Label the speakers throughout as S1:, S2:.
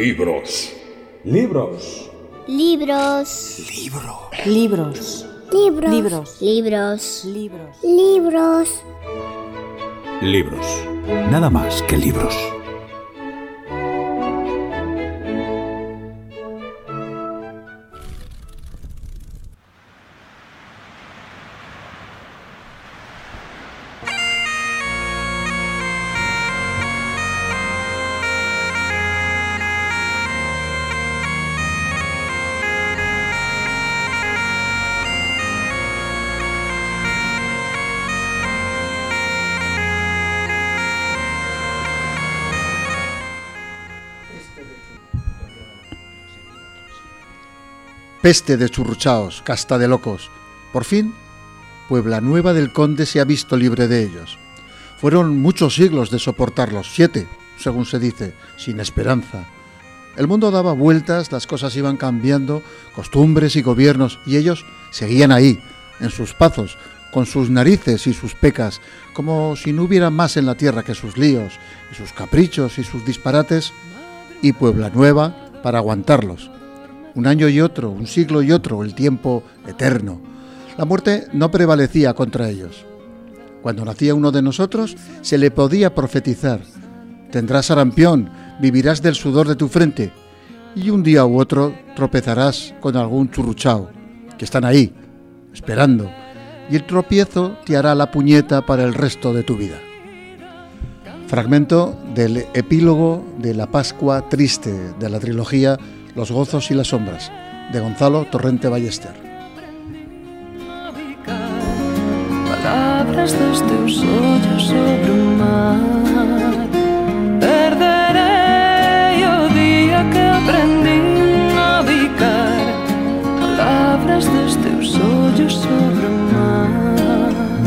S1: Libros.
S2: Libros.
S3: Libros.
S1: Libro.
S4: Libros.
S3: Libros.
S4: Libros.
S3: Libros.
S4: Libros.
S3: Libros.
S1: Libros. Nada más que libros.
S5: Peste de churruchaos, casta de locos. Por fin, Puebla Nueva del Conde se ha visto libre de ellos. Fueron muchos siglos de soportarlos, 7, según se dice, sin esperanza. El mundo daba vueltas, las cosas iban cambiando, costumbres y gobiernos, y ellos seguían ahí, en sus pazos, con sus narices y sus pecas, como si no hubiera más en la tierra que sus líos, y sus caprichos y sus disparates, y Puebla Nueva para aguantarlos. Un año y otro, un siglo y otro, el tiempo eterno. La muerte no prevalecía contra ellos. Cuando nacía uno de nosotros, se le podía profetizar: tendrás sarampión, vivirás del sudor de tu frente, y un día u otro tropezarás con algún churruchao, que están ahí, esperando, y el tropiezo te hará la puñeta para el resto de tu vida. Fragmento del epílogo de la Pascua Triste de la trilogía Los gozos y las sombras, de Gonzalo Torrente Ballester.
S6: Palabras dos teus ollos sobre o mar. Perderei o día que aprendí a navegar. Palabras dos teus ollos sobre o mar.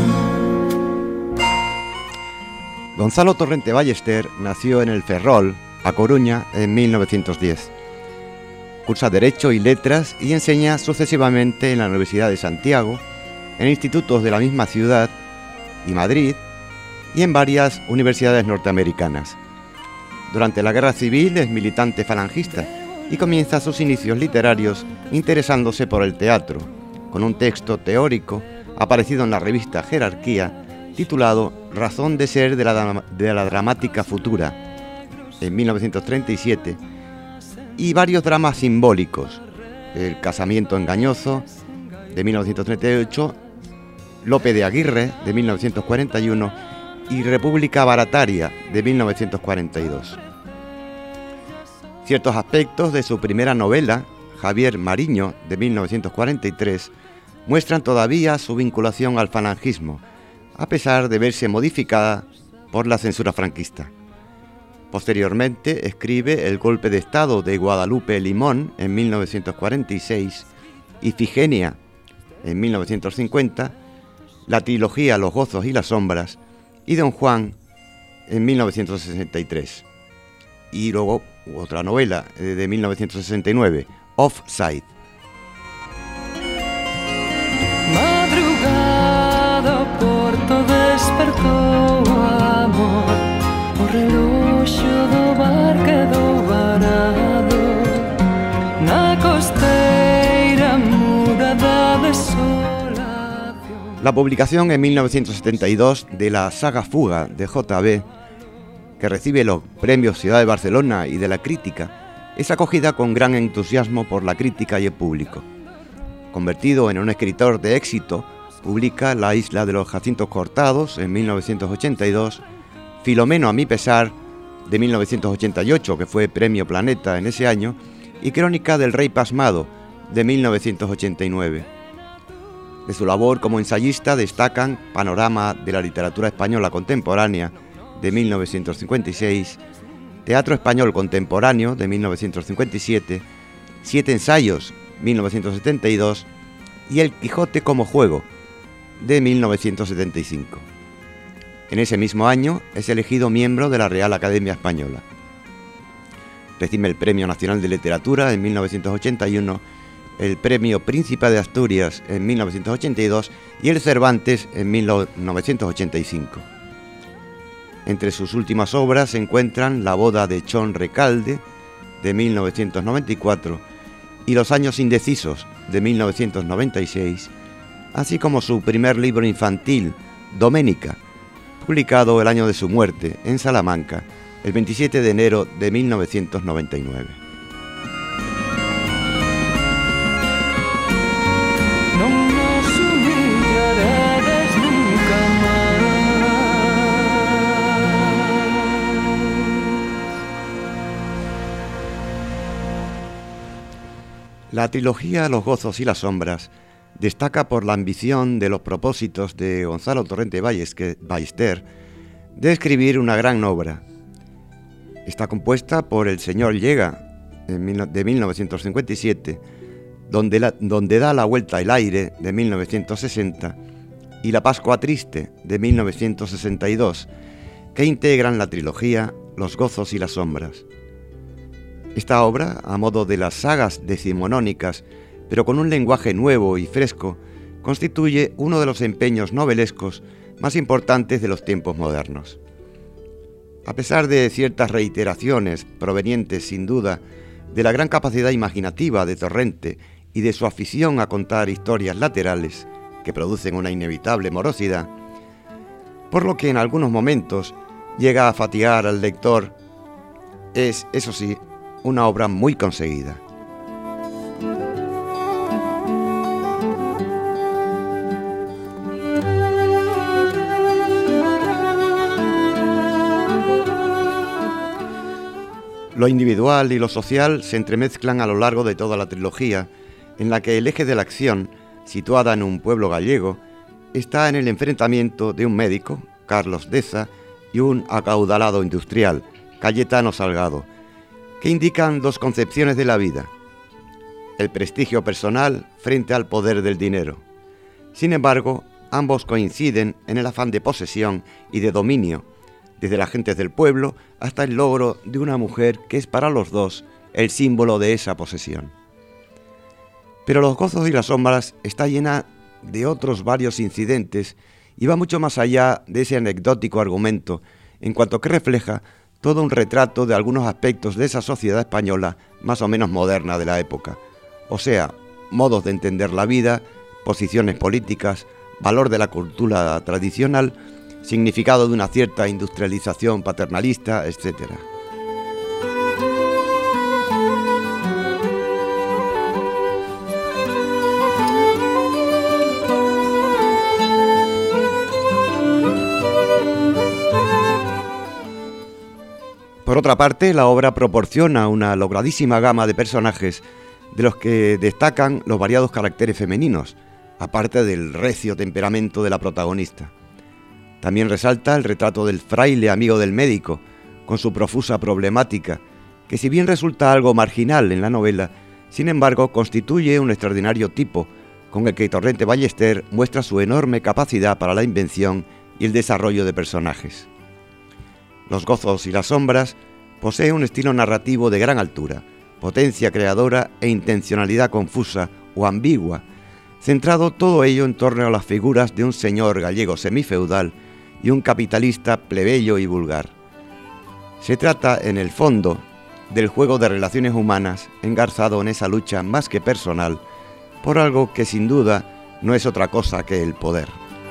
S7: Gonzalo Torrente Ballester nació en el Ferrol, A Coruña, en 1910. Cursa Derecho y Letras y enseña sucesivamente en la Universidad de Santiago, en institutos de la misma ciudad y Madrid, y en varias universidades norteamericanas. Durante la Guerra Civil es militante falangista y comienza sus inicios literarios interesándose por el teatro, con un texto teórico aparecido en la revista Jerarquía, titulado Razón de ser de la dramática futura, en 1937, y varios dramas simbólicos: El casamiento engañoso, de 1938, Lope de Aguirre, de 1941, y República Barataria, de 1942. Ciertos aspectos de su primera novela, Javier Mariño, de 1943, muestran todavía su vinculación al falangismo, a pesar de verse modificada por la censura franquista. Posteriormente escribe El golpe de Estado de Guadalupe Limón en 1946, Ifigenia en 1950, la trilogía Los gozos y las sombras y Don Juan en 1963. Y luego otra novela de 1969, Offside.
S6: Madrugada o porto despertou o amor, o reloxo do bar quedou varado na costeira muda da desolación.
S7: La publicación en 1972 de la saga Fuga de J.B., que recibe los premios Ciudad de Barcelona y de la crítica, es acogida con gran entusiasmo por la crítica y el público. Convertido en un escritor de éxito, publica La isla de los jacintos cortados en 1982, Filomeno a mi pesar de 1988, que fue Premio Planeta en ese año, y Crónica del rey pasmado de 1989. De su labor como ensayista destacan Panorama de la literatura española contemporánea de 1956, Teatro español contemporáneo de 1957, Siete ensayos 1972 y El Quijote como juego de 1975. En ese mismo año es elegido miembro de la Real Academia Española. Recibe el Premio Nacional de Literatura en 1981, el Premio Príncipe de Asturias en 1982 y el Cervantes en 1985. Entre sus últimas obras se encuentran La boda de Chon Recalde, de 1994, y Los años indecisos, de 1996, así como su primer libro infantil, Doménica, publicado el año de su muerte en Salamanca, el 27 de enero de 1999. La trilogía Los gozos y las sombras destaca por la ambición de los propósitos de Gonzalo Torrente Ballester de escribir una gran obra. Está compuesta por El señor llega, de 1957, donde da la vuelta al aire, de 1960, y La Pascua triste, de 1962, que integran la trilogía Los gozos y las sombras. Esta obra, a modo de las sagas decimonónicas, pero con un lenguaje nuevo y fresco, constituye uno de los empeños novelescos más importantes de los tiempos modernos. A pesar de ciertas reiteraciones provenientes, sin duda, de la gran capacidad imaginativa de Torrente y de su afición a contar historias laterales que producen una inevitable morosidad, por lo que en algunos momentos llega a fatigar al lector, es, eso sí, una obra muy conseguida. Lo individual y lo social se entremezclan a lo largo de toda la trilogía, en la que el eje de la acción, situada en un pueblo gallego, está en el enfrentamiento de un médico, Carlos Deza, y un acaudalado industrial, Cayetano Salgado, que indican dos concepciones de la vida: el prestigio personal frente al poder del dinero. Sin embargo, ambos coinciden en el afán de posesión y de dominio, desde las gentes del pueblo hasta el logro de una mujer que es para los dos el símbolo de esa posesión. Pero Los gozos y las sombras está llena de otros varios incidentes y va mucho más allá de ese anecdótico argumento, en cuanto que refleja todo un retrato de algunos aspectos de esa sociedad española más o menos moderna de la época, o sea, modos de entender la vida, posiciones políticas, valor de la cultura tradicional, significado de una cierta industrialización paternalista, etc. Por otra parte, la obra proporciona una logradísima gama de personajes, de los que destacan los variados caracteres femeninos, aparte del recio temperamento de la protagonista. También resalta el retrato del fraile amigo del médico, con su profusa problemática, que si bien resulta algo marginal en la novela, sin embargo constituye un extraordinario tipo, con el que Torrente Ballester muestra su enorme capacidad para la invención y el desarrollo de personajes. Los gozos y las sombras posee un estilo narrativo de gran altura, potencia creadora e intencionalidad confusa o ambigua, centrado todo ello en torno a las figuras de un señor gallego semifeudal y un capitalista plebeyo y vulgar. Se trata, en el fondo, del juego de relaciones humanas engarzado en esa lucha más que personal por algo que sin duda no es otra cosa que el poder.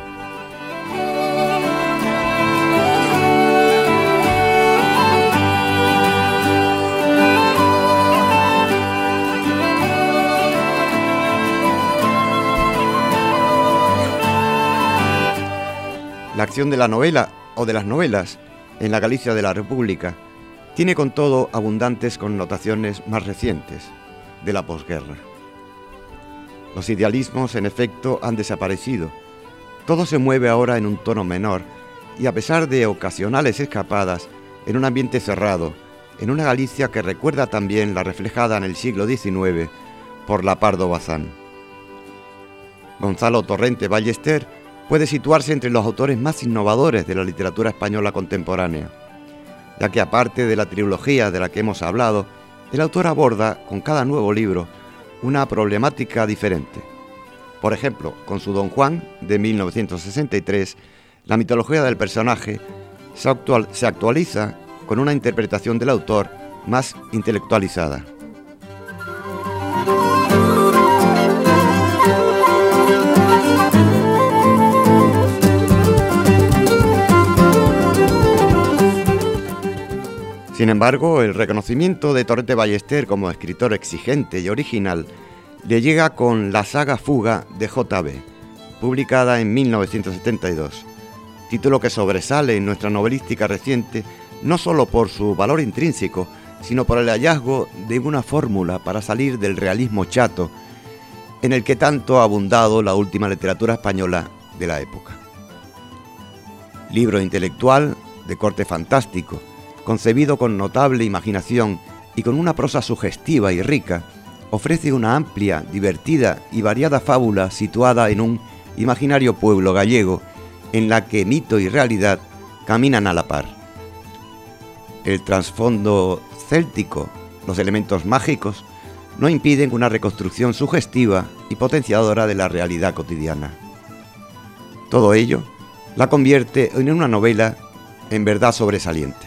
S7: La acción de la novela, o de las novelas, en la Galicia de la República, tiene con todo abundantes connotaciones más recientes, de la posguerra. Los idealismos, en efecto, han desaparecido. Todo se mueve ahora en un tono menor, y a pesar de ocasionales escapadas, en un ambiente cerrado, en una Galicia que recuerda también la reflejada en el siglo XIX por la Pardo Bazán. Gonzalo Torrente Ballester puede situarse entre los autores más innovadores de la literatura española contemporánea, ya que aparte de la trilogía de la que hemos hablado, el autor aborda con cada nuevo libro una problemática diferente. Por ejemplo, con su Don Juan, de 1963, la mitología del personaje se actualiza con una interpretación del autor más intelectualizada. Sin embargo, el reconocimiento de Torrente Ballester como escritor exigente y original le llega con la saga Fuga de J.B., publicada en 1972, título que sobresale en nuestra novelística reciente no solo por su valor intrínseco, sino por el hallazgo de una fórmula para salir del realismo chato en el que tanto ha abundado la última literatura española de la época. Libro intelectual de corte fantástico, concebido con notable imaginación y con una prosa sugestiva y rica, ofrece una amplia, divertida y variada fábula situada en un imaginario pueblo gallego en la que mito y realidad caminan a la par. El trasfondo céltico, los elementos mágicos, no impiden una reconstrucción sugestiva y potenciadora de la realidad cotidiana. Todo ello la convierte en una novela en verdad sobresaliente.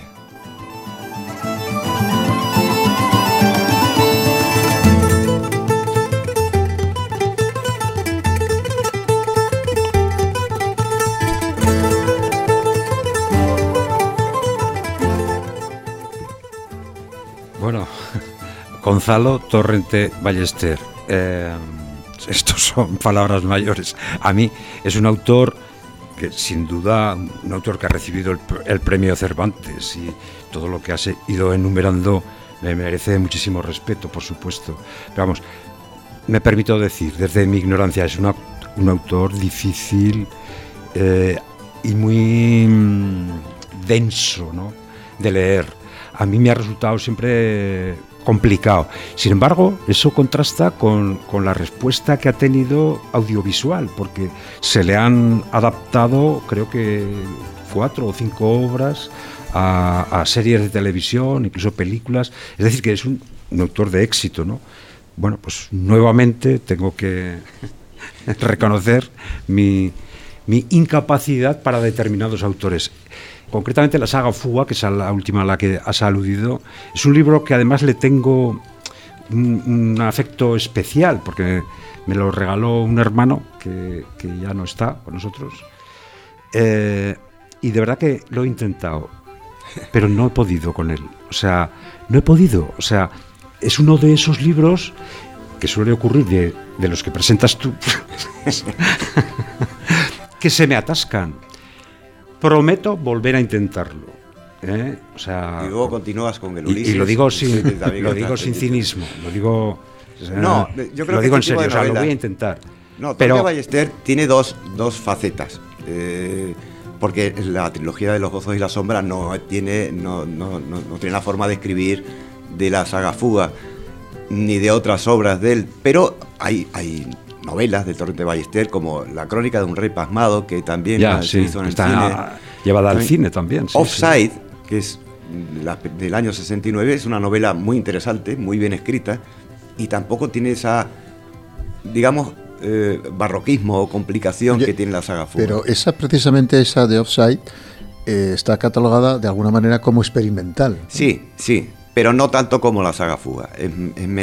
S2: Bueno, Gonzalo Torrente Ballester, estos son palabras mayores. A mí es un autor que sin duda, un autor que ha recibido el premio Cervantes, y todo lo que has ido enumerando me merece muchísimo respeto, por supuesto. Pero vamos, me permito decir, desde mi ignorancia, es un autor difícil y muy denso, ¿no?, de leer. A mí me ha resultado siempre complicado. Sin embargo, eso contrasta con la respuesta que ha tenido audiovisual, porque se le han adaptado, creo que 4 o 5 obras a series de televisión, incluso películas. Es decir, que es un autor de éxito, ¿no? Bueno, pues nuevamente tengo que reconocer mi incapacidad para determinados autores. Concretamente la saga Fuga, que es la última a la que has aludido, es un libro que además le tengo un afecto especial, porque me lo regaló un hermano que ya no está con nosotros, y de verdad que lo he intentado, pero no he podido con él. O sea, no he podido. O sea, es uno de esos libros que suele ocurrir de los que presentas tú, que se me atascan. Prometo volver a intentarlo. O sea,
S7: y luego continúas con el Ulises.
S2: Y lo digo sin cinismo. Lo digo,
S7: no, yo creo
S2: lo
S7: que
S2: digo en serio. O sea, lo voy a intentar.
S7: No, pero Ballester tiene dos facetas. Porque la trilogía de los gozos y las sombras no tiene la forma de escribir de la saga Fuga ni de otras obras de él. Pero hay novelas de Torrente Ballester, como La crónica de un rey pasmado, que también se hizo en el cine.
S2: Llevada al cine también. Sí,
S7: Offside, que es del año 69, es una novela muy interesante, muy bien escrita, y tampoco tiene esa, digamos, barroquismo o complicación que tiene la saga Fuga.
S5: Pero precisamente esa de Offside está catalogada de alguna manera como experimental.
S7: Sí, pero no tanto como la saga Fuga. Es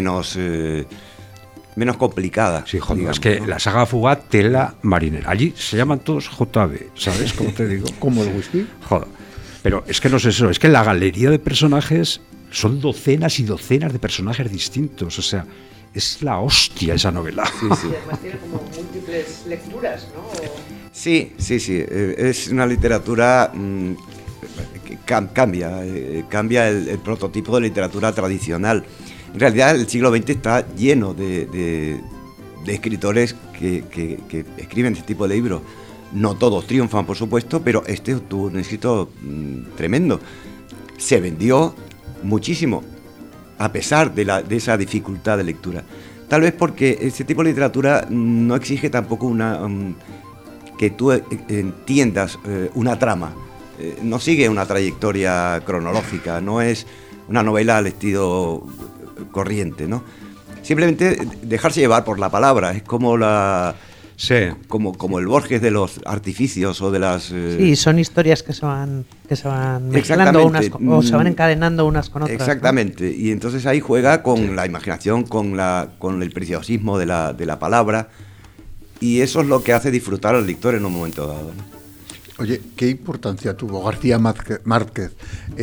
S7: menos complicada.
S2: Sí, joder, digamos, es que, ¿no?, la saga Fuga, tela marinera. Allí se llaman todos JB, ¿sabes cómo te digo?
S5: ¿Como el whisky?
S2: Joder. Pero es que no es eso, es que la galería de personajes son docenas y docenas de personajes distintos. O sea, es la hostia esa novela.
S4: Sí. Y además tiene como múltiples lecturas, ¿no?
S7: Sí. Es una literatura que cambia el prototipo de literatura tradicional. En realidad el siglo XX está lleno de escritores que escriben este tipo de libros. No todos triunfan, por supuesto, pero este tuvo un éxito tremendo. Se vendió muchísimo, a pesar de esa dificultad de lectura. Tal vez porque ese tipo de literatura no exige tampoco que tú entiendas una trama. No sigue una trayectoria cronológica, no es una novela al estilo corriente, ¿no? Simplemente dejarse llevar por la palabra. Es como
S2: Sí.
S7: como el Borges de los artificios o de las...
S4: Sí, son historias que se van mezclando
S7: Exactamente.
S4: o se van encadenando unas con otras.
S7: Exactamente, ¿no? Y entonces ahí juega con la imaginación, con el preciosismo de la palabra, y eso es lo que hace disfrutar al lector en un momento dado, ¿no?
S5: Oye, ¿qué importancia tuvo García Márquez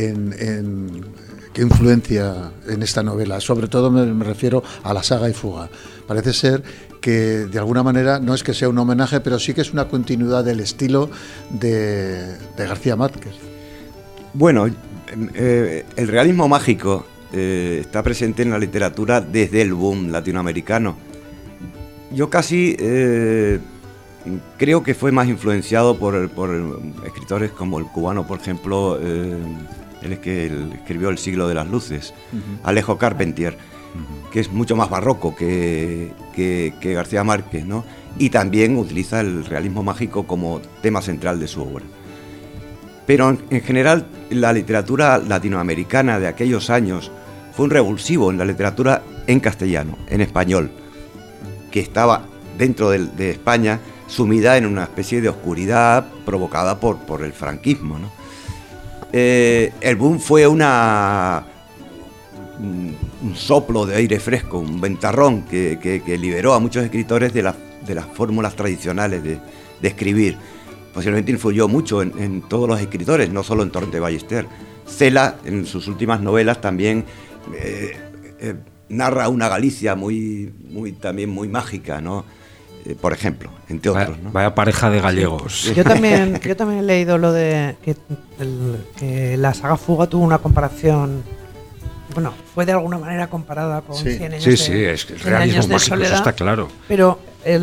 S5: qué influencia en esta novela? Sobre todo me refiero a la saga y fuga. Parece ser que de alguna manera no es que sea un homenaje, pero sí que es una continuidad del estilo de García Márquez.
S7: Bueno, el realismo mágico está presente en la literatura desde el boom latinoamericano. Yo casi creo que fue más influenciado por escritores como el cubano, por ejemplo, él es que él escribió El siglo de las luces, Alejo Carpentier, que es mucho más barroco que García Márquez, ¿no? Y también utiliza el realismo mágico como tema central de su obra. Pero en general la literatura latinoamericana de aquellos años fue un revulsivo en la literatura en castellano, en español, que estaba dentro de España sumida en una especie de oscuridad provocada por el franquismo, ¿no? El boom fue un soplo de aire fresco, un ventarrón que liberó a muchos escritores de las fórmulas tradicionales de escribir. Posiblemente influyó mucho en todos los escritores, no solo en Torrente Ballester. Cela, en sus últimas novelas, también narra una Galicia también muy mágica, ¿no? Por ejemplo, entre otros, ¿no?
S2: Vaya pareja de gallegos.
S4: Sí. Yo también he leído lo de que la saga Fuga tuvo una comparación. Bueno, fue de alguna manera comparada con 100 años
S2: es que el realismo mágico,
S4: soledad,
S2: eso está claro.
S4: Pero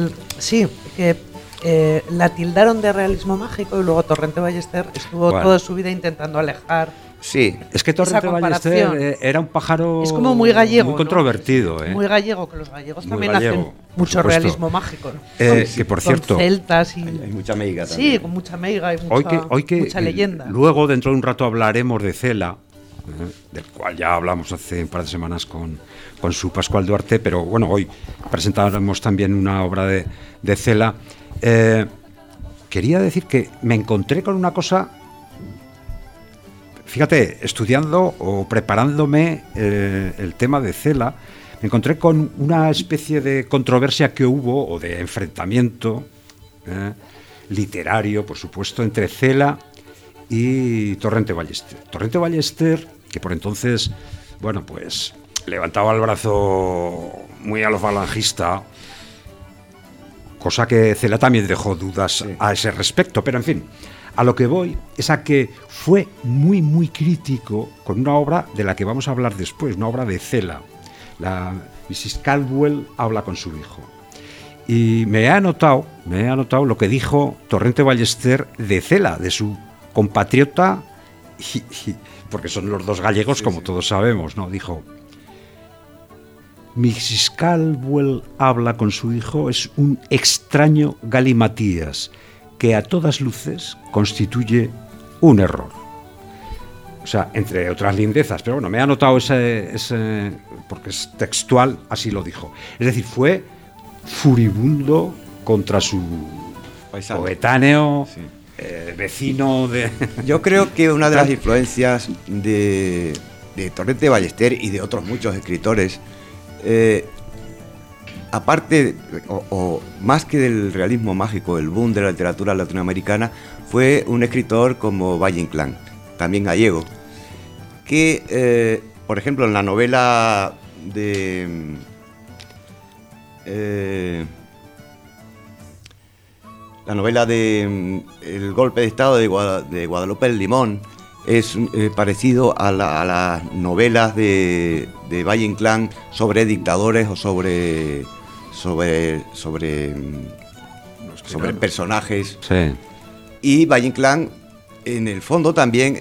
S4: la tildaron de realismo mágico y luego Torrente Ballester estuvo toda su vida intentando alejar.
S7: Sí,
S2: es que Torrente Ballester era un pájaro,
S4: es como muy gallego,
S2: muy controvertido,
S4: ¿no? Muy gallego, que los gallegos
S2: muy
S4: también
S2: gallego,
S4: hacen mucho realismo mágico, ¿no?
S2: Que por cierto,
S4: con celtas y
S7: hay mucha meiga también.
S4: Sí, con mucha meiga y mucha leyenda.
S2: Luego dentro de un rato hablaremos de Cela, del cual ya hablamos hace un par de semanas con su Pascual Duarte, pero bueno, hoy presentaremos también una obra de Cela. Quería decir que me encontré con una cosa. Fíjate, estudiando o preparándome el tema de Cela, me encontré con una especie de controversia que hubo, o de enfrentamiento literario, por supuesto, entre Cela y Torrente Ballester. Torrente Ballester, que por entonces, bueno, pues levantaba el brazo muy a lo falangista, cosa que Cela también dejó dudas a ese respecto, pero en fin. A lo que voy es a que fue muy, muy crítico con una obra de la que vamos a hablar después, una obra de Cela. La Mrs. Caldwell habla con su hijo. Y me he anotado lo que dijo Torrente Ballester de Cela, de su compatriota, porque son los dos gallegos, como todos sabemos, ¿no? Dijo: Mrs. Caldwell habla con su hijo es un extraño galimatías que a todas luces constituye un error. O sea, entre otras lindezas, pero bueno, me he anotado ese porque es textual, así lo dijo. Es decir, fue furibundo contra su paisano, coetáneo, vecino de...
S7: Yo creo que una de las influencias de Torrente Ballester y de otros muchos escritores, aparte o más que del realismo mágico, el boom de la literatura latinoamericana, fue un escritor como Valle Inclán, también gallego, que, por ejemplo, en la novela de... la novela de El golpe de estado de Guadalupe el Limón es parecido a las novelas de Valle Inclán sobre dictadores o sobre personajes.
S2: Sí.
S7: Y Valle Inclán, en el fondo también,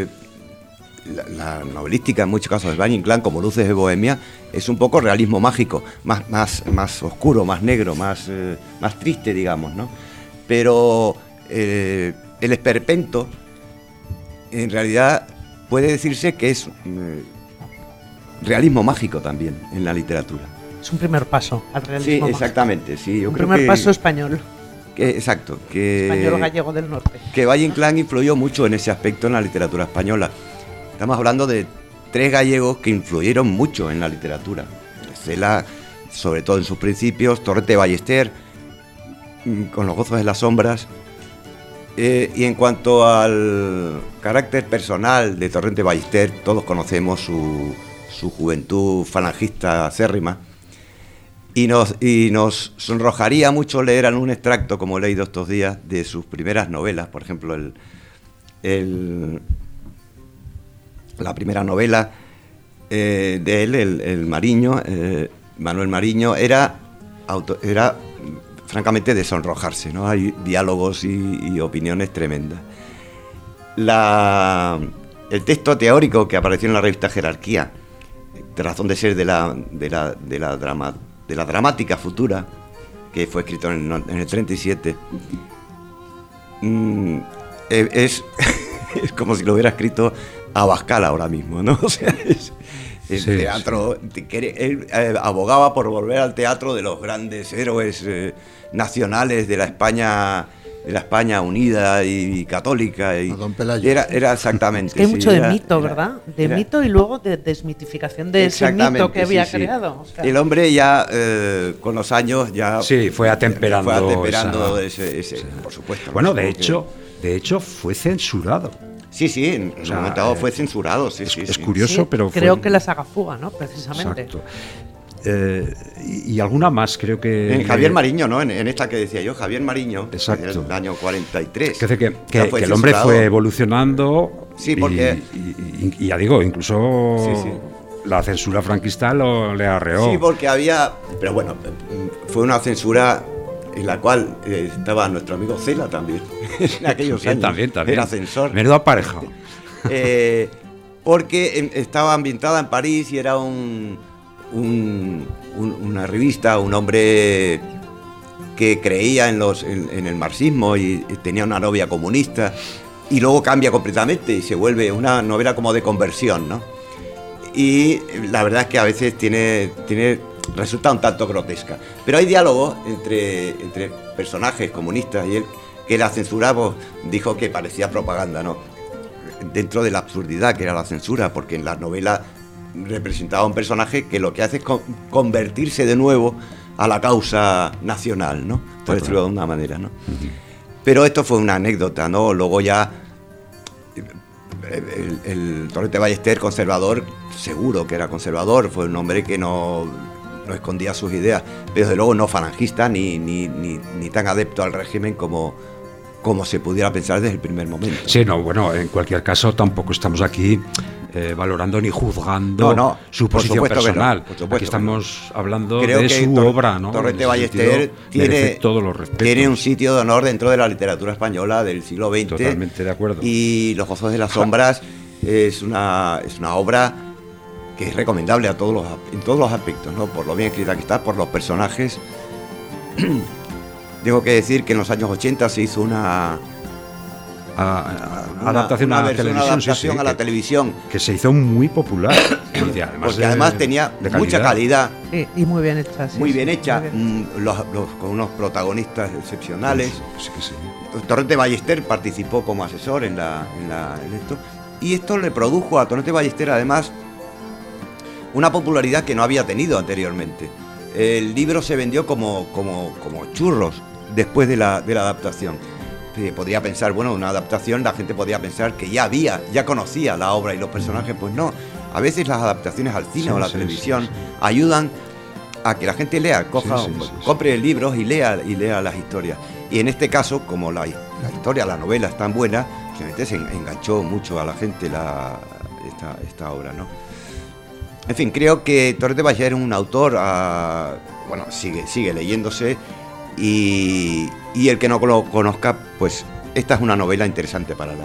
S7: la novelística en muchos casos de Valle Inclán, como Luces de Bohemia, es un poco realismo mágico, más oscuro, más negro, más triste, digamos, ¿no? Pero el esperpento, en realidad, puede decirse que es realismo mágico también en la literatura.
S4: Es un primer paso al realismo mágico.
S7: Sí, exactamente. Sí, yo creo
S4: primer
S7: que
S4: paso español.
S7: Exacto, que
S4: Español gallego del norte.
S7: que Valle Inclán influyó mucho en ese aspecto en la literatura española. Estamos hablando de 3 gallegos que influyeron mucho en la literatura. Cela, sobre todo en sus principios, Torrente Ballester, con Los gozos de las sombras. Y en cuanto al carácter personal de Torrente Ballester, todos conocemos su juventud falangista acérrima. Y nos sonrojaría mucho leer algún extracto, como he leído estos días, de sus primeras novelas. Por ejemplo, la primera novela de él, el Mariño, Manuel Mariño, era francamente de sonrojarse, ¿no? Hay diálogos y opiniones tremendas. El texto teórico que apareció en la revista Jerarquía, de razón de ser de la dramática futura, que fue escrito en el 37, es como si lo hubiera escrito Abascal ahora mismo, ¿no? O sea, el
S2: Sí,
S7: teatro, él abogaba por volver al teatro de los grandes héroes nacionales de la España unida y católica. Y
S5: A don Pelayo.
S7: era exactamente.
S4: Es que hay
S7: sí,
S4: mucho de
S7: era-
S4: mito,
S7: era-
S4: ¿verdad? De
S7: era-
S4: mito y luego de desmitificación de ese mito
S7: Exactamente,
S4: que había
S7: sí, sí.
S4: creado. O sea,
S7: El hombre ya, con los años, ya
S2: Sí, fue atemperando
S7: ese, por supuesto.
S2: Bueno,
S7: ¿no?
S2: de
S7: Supongo
S2: hecho fue censurado.
S7: Sí, en un
S2: sea,
S7: momento dado fue censurado, sí,
S2: Es,
S7: sí.
S2: es
S7: sí.
S2: curioso,
S4: sí,
S2: pero
S4: creo
S2: fue...
S4: que la saga Fuga, ¿no? Precisamente.
S2: Exacto. Y alguna más, creo que...
S7: En Javier Mariño, ¿no? En esta que decía yo, Javier Mariño,
S2: Exacto.
S7: en el año 43.
S2: Que, que
S7: ya fue
S2: el hombre
S7: censurado.
S2: fue evolucionando.
S7: Sí, porque-
S2: Y ya digo, incluso
S7: Sí, sí.
S2: la censura franquista le arreó.
S7: Sí, porque había... Pero bueno, fue una censura en la cual estaba nuestro amigo Cela también. En aquellos años.
S2: También.
S7: Era censor.
S2: Menudo aparejado.
S7: Porque estaba ambientada en París y era una revista, un hombre que creía en el marxismo y tenía una novia comunista, y luego cambia completamente y se vuelve una novela como de conversión, ¿no? Y la verdad es que a veces resulta un tanto grotesca. Pero hay diálogos entre personajes comunistas y él, que la censura dijo que parecía propaganda, ¿no? Dentro de la absurdidad que era la censura, porque en la novela representaba un personaje que lo que hace es convertirse de nuevo a la causa nacional, ¿no? Por decirlo de una manera, ¿no? Pero esto fue una anécdota, ¿no? Luego ya el Torrente Ballester, conservador, seguro que era conservador, fue un hombre que no escondía sus ideas, pero desde luego no falangista ni tan adepto al régimen como se pudiera pensar desde el primer momento.
S2: Sí, no, bueno, en cualquier caso tampoco estamos aquí valorando ni juzgando
S7: No,
S2: su
S7: por
S2: posición
S7: supuesto que no,
S2: personal.
S7: por supuesto
S2: Aquí estamos hablando
S7: Creo
S2: de
S7: que
S2: su obra, ¿no?
S7: Torrente
S2: En ese
S7: Ballester
S2: sentido, merece todos los respetos.
S7: tiene un sitio de honor dentro de la literatura española del siglo XX.
S2: Totalmente de acuerdo.
S7: Y Los gozos de las sombras es una obra que es recomendable en todos los aspectos, ¿no? Por lo bien escrita que está, por los personajes. Tengo que decir que en los años 80 se hizo una
S2: adaptación a la
S7: versión,
S2: televisión,
S7: adaptación
S2: sí,
S7: a la televisión,
S2: que se hizo muy popular.
S7: porque además tenía mucha calidad.
S4: Sí, y muy bien hecha. Sí,
S7: Muy
S4: sí,
S7: bien hecha,
S4: muy bien.
S7: con unos protagonistas excepcionales.
S2: Sí, que sí.
S7: Torrente Ballester participó como asesor en esto, y esto le produjo a Torrente Ballester además una popularidad que no había tenido anteriormente. El libro se vendió como churros después de la adaptación. Podría pensar, bueno, una adaptación, la gente podría pensar que ya conocía la obra y los personajes, pues no. A veces las adaptaciones al cine o a la televisión ayudan a que la gente lea, compre libros y lea las historias. Y en este caso, como la historia, la novela es tan buena, realmente se enganchó mucho a la gente esta obra, ¿no? En fin, creo que Torrente Ballester es un autor, bueno, sigue leyéndose, y el que no lo conozca, pues esta es una novela interesante para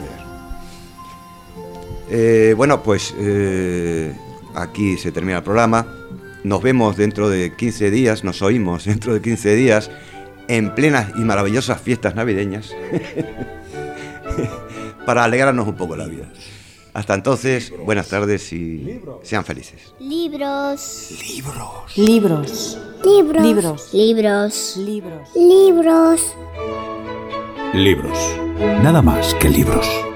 S7: leer. Bueno, pues aquí se termina el programa. Nos vemos dentro de 15 días, nos oímos dentro de 15 días, en plenas y maravillosas fiestas navideñas, para alegrarnos un poco la vida. Hasta entonces, buenas tardes y sean felices.
S3: Libros.
S8: Libros.
S3: Libros.
S8: Libros.
S3: Libros.
S8: Libros.
S3: Libros.
S1: Libros. Nada más que libros.